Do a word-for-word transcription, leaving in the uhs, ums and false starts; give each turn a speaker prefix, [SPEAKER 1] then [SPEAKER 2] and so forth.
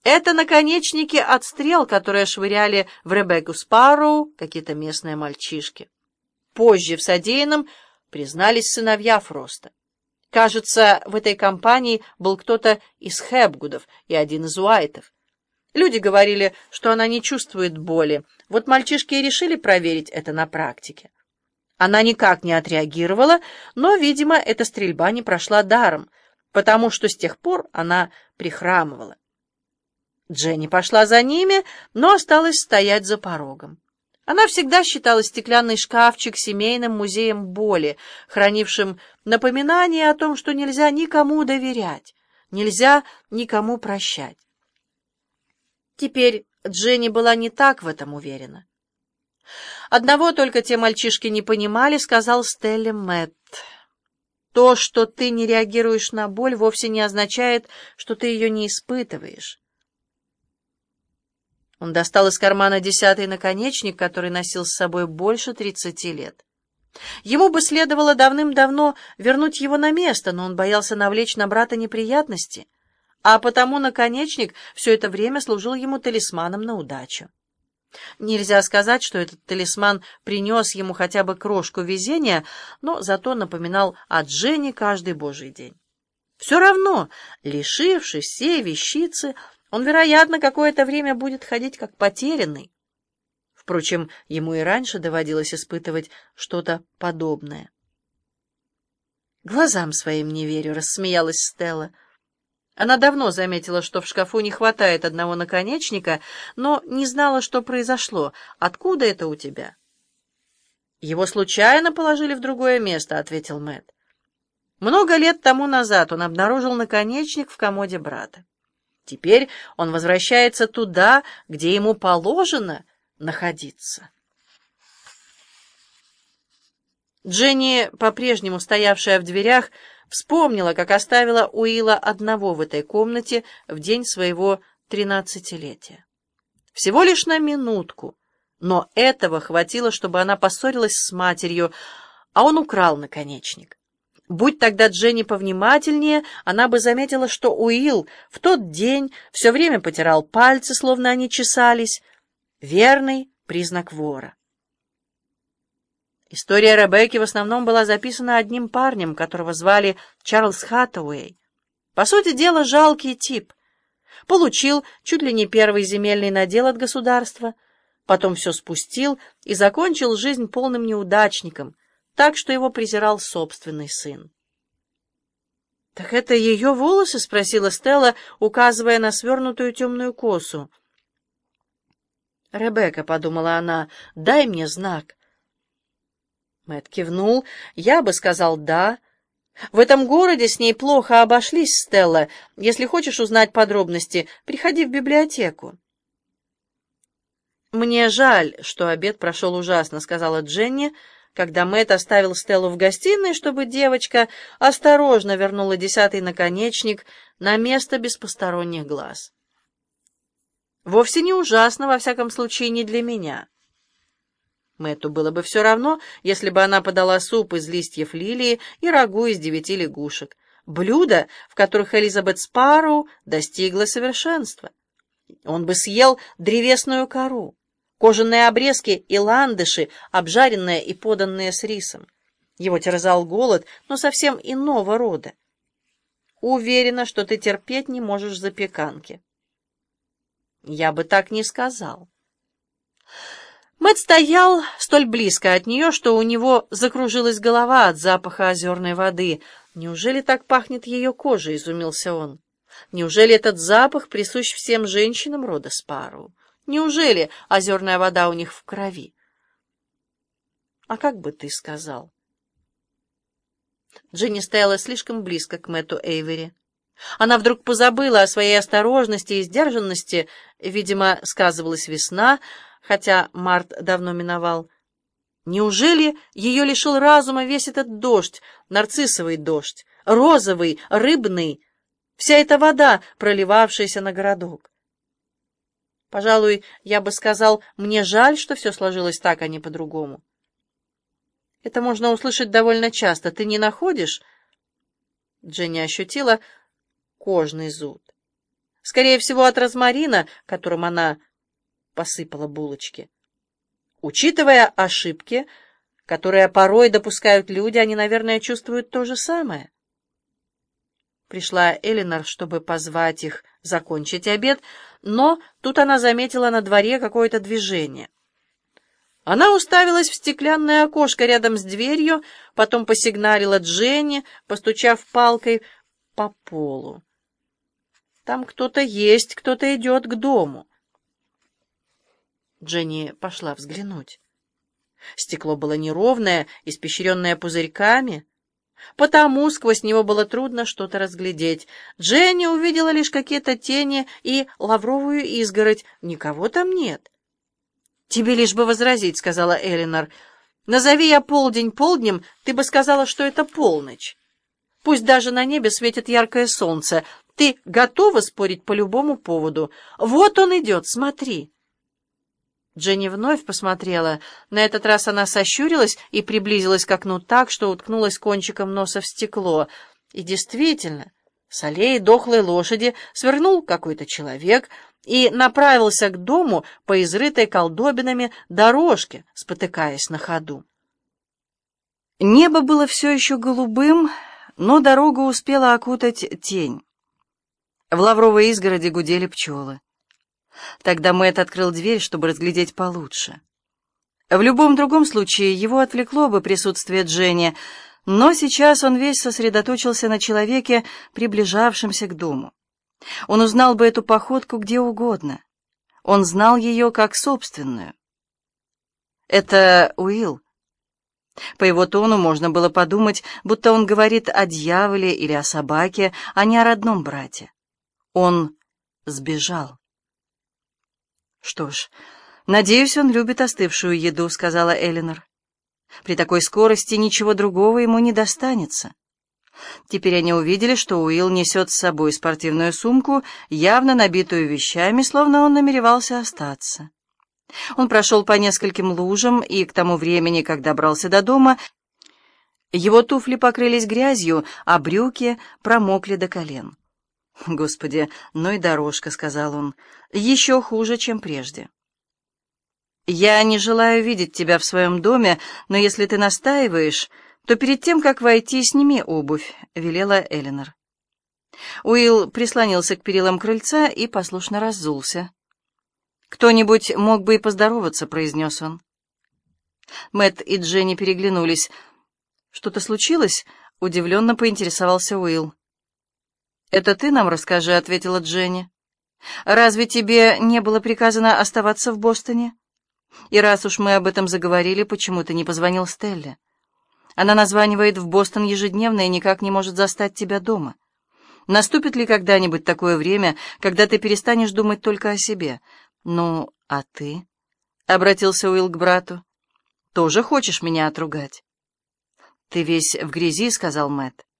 [SPEAKER 1] Это наконечники от стрел, которые швыряли в Ребекку Спарроу какие-то местные мальчишки. Позже в содеянном признались сыновья Фроста. Кажется, в этой компании был кто-то из Хэпгудов и один из Уайтов. Люди говорили, что она не чувствует боли. Вот мальчишки и решили проверить это на практике. Она никак не отреагировала, но, видимо, эта стрельба не прошла даром, потому что с тех пор она прихрамывала. Дженни пошла за ними, но осталась стоять за порогом. Она всегда считала стеклянный шкафчик семейным музеем боли, хранившим напоминание о том, что нельзя никому доверять, нельзя никому прощать. Теперь Дженни была не так в этом уверена. «Одного только те мальчишки не понимали», — сказал Стелле Мэтт. «То, что ты не реагируешь на боль, вовсе не означает, что ты ее не испытываешь». Он достал из кармана десятый наконечник, который носил с собой больше тридцати лет. Ему бы следовало давным-давно вернуть его на место, но он боялся навлечь на брата неприятности, а потому наконечник все это время служил ему талисманом на удачу. Нельзя сказать, что этот талисман принес ему хотя бы крошку везения, но зато напоминал о Дженни каждый божий день. Все равно, лишившись всей вещицы, он, вероятно, какое-то время будет ходить как потерянный. Впрочем, ему и раньше доводилось испытывать что-то подобное. «Глазам своим не верю», — рассмеялась Стелла. Она давно заметила, что в шкафу не хватает одного наконечника, но не знала, что произошло. «Откуда это у тебя?» «Его случайно положили в другое место», — ответил Мэтт. Много лет тому назад он обнаружил наконечник в комоде брата. Теперь он возвращается туда, где ему положено находиться. Дженни, по-прежнему стоявшая в дверях, вспомнила, как оставила Уилла одного в этой комнате в день своего тринадцатилетия. Всего лишь на минутку, но этого хватило, чтобы она поссорилась с матерью, а он украл наконечник. Будь тогда Дженни повнимательнее, она бы заметила, что Уилл в тот день все время потирал пальцы, словно они чесались. Верный признак вора. История Ребекки в основном была записана одним парнем, которого звали Чарльз Хаттауэй. По сути дела, жалкий тип. Получил чуть ли не первый земельный надел от государства, потом все спустил и закончил жизнь полным неудачником, так что его презирал собственный сын. «Так это ее волосы?» — спросила Стелла, указывая на свернутую темную косу. «Ребекка», — подумала она, — «дай мне знак». Мэтт кивнул. «Я бы сказал «да». В этом городе с ней плохо обошлись, Стелла. Если хочешь узнать подробности, приходи в библиотеку». «Мне жаль, что обед прошел ужасно», — сказала Дженни, когда Мэтт оставил Стеллу в гостиной, чтобы девочка осторожно вернула десятый наконечник на место без посторонних глаз. «Вовсе не ужасно, во всяком случае, не для меня». Мэтту было бы все равно, если бы она подала суп из листьев лилии и рагу из девяти лягушек, блюда, в которых Элизабет Спарроу достигла совершенства. Он бы съел древесную кору, кожаные обрезки и ландыши, обжаренные и поданные с рисом. Его терзал голод, но совсем иного рода. «Уверена, что ты терпеть не можешь запеканки». «Я бы так не сказал». Мэтт стоял столь близко от нее, что у него закружилась голова от запаха озерной воды. «Неужели так пахнет ее кожа?» — изумился он. «Неужели этот запах присущ всем женщинам рода Спарроу? Неужели озерная вода у них в крови?» «А как бы ты сказал?» Дженни стояла слишком близко к Мэтту Эйвери. Она вдруг позабыла о своей осторожности и сдержанности. Видимо, сказывалась весна, хотя март давно миновал. Неужели ее лишил разума весь этот дождь, нарциссовый дождь, розовый, рыбный, вся эта вода, проливавшаяся на городок? Пожалуй, я бы сказал, мне жаль, что все сложилось так, а не по-другому. Это можно услышать довольно часто. Ты не находишь? Дженни ощутила кожный зуд. Скорее всего, от розмарина, которым она посыпала булочки. Учитывая ошибки, которые порой допускают люди, они, наверное, чувствуют то же самое. Пришла Элинор, чтобы позвать их закончить обед, но тут она заметила на дворе какое-то движение. Она уставилась в стеклянное окошко рядом с дверью, потом посигналила Дженни, постучав палкой по полу. Там кто-то есть, кто-то идет к дому. Дженни пошла взглянуть. Стекло было неровное, испещренное пузырьками, потому сквозь него было трудно что-то разглядеть. Дженни увидела лишь какие-то тени и лавровую изгородь. Никого там нет. «Тебе лишь бы возразить», — сказала Элинор. «Назови я полдень полднем, ты бы сказала, что это полночь. Пусть даже на небе светит яркое солнце. Ты готова спорить по любому поводу? Вот он идет, смотри». Дженни вновь посмотрела. На этот раз она сощурилась и приблизилась к окну так, что уткнулась кончиком носа в стекло. И действительно, с аллеи дохлой лошади свернул какой-то человек и направился к дому по изрытой колдобинами дорожке, спотыкаясь на ходу. Небо было все еще голубым, но дорогу успела окутать тень. В лавровой изгороди гудели пчелы. Тогда Мэтт открыл дверь, чтобы разглядеть получше. В любом другом случае его отвлекло бы присутствие Дженни, но сейчас он весь сосредоточился на человеке, приближавшемся к дому. Он узнал бы эту походку где угодно. Он знал ее как собственную. Это Уилл. По его тону можно было подумать, будто он говорит о дьяволе или о собаке, а не о родном брате. Он сбежал. «Что ж, надеюсь, он любит остывшую еду», — сказала Элинор. «При такой скорости ничего другого ему не достанется». Теперь они увидели, что Уилл несет с собой спортивную сумку, явно набитую вещами, словно он намеревался остаться. Он прошел по нескольким лужам, и к тому времени, как добрался до дома, его туфли покрылись грязью, а брюки промокли до колен. «Господи, ну и дорожка», — сказал он, — «еще хуже, чем прежде». «Я не желаю видеть тебя в своем доме, но если ты настаиваешь, то перед тем, как войти, сними обувь», — велела Элинор. Уилл прислонился к перилам крыльца и послушно раззулся. «Кто-нибудь мог бы и поздороваться», — произнес он. Мэтт и Дженни переглянулись. «Что-то случилось?» — удивленно поинтересовался Уилл. «Это ты нам расскажи», — ответила Дженни. «Разве тебе не было приказано оставаться в Бостоне? И раз уж мы об этом заговорили, почему ты не позвонил Стелле? Она названивает в Бостон ежедневно и никак не может застать тебя дома. Наступит ли когда-нибудь такое время, когда ты перестанешь думать только о себе? Ну, а ты?» — обратился Уилл к брату. «Тоже хочешь меня отругать?» «Ты весь в грязи», — сказал Мэтт.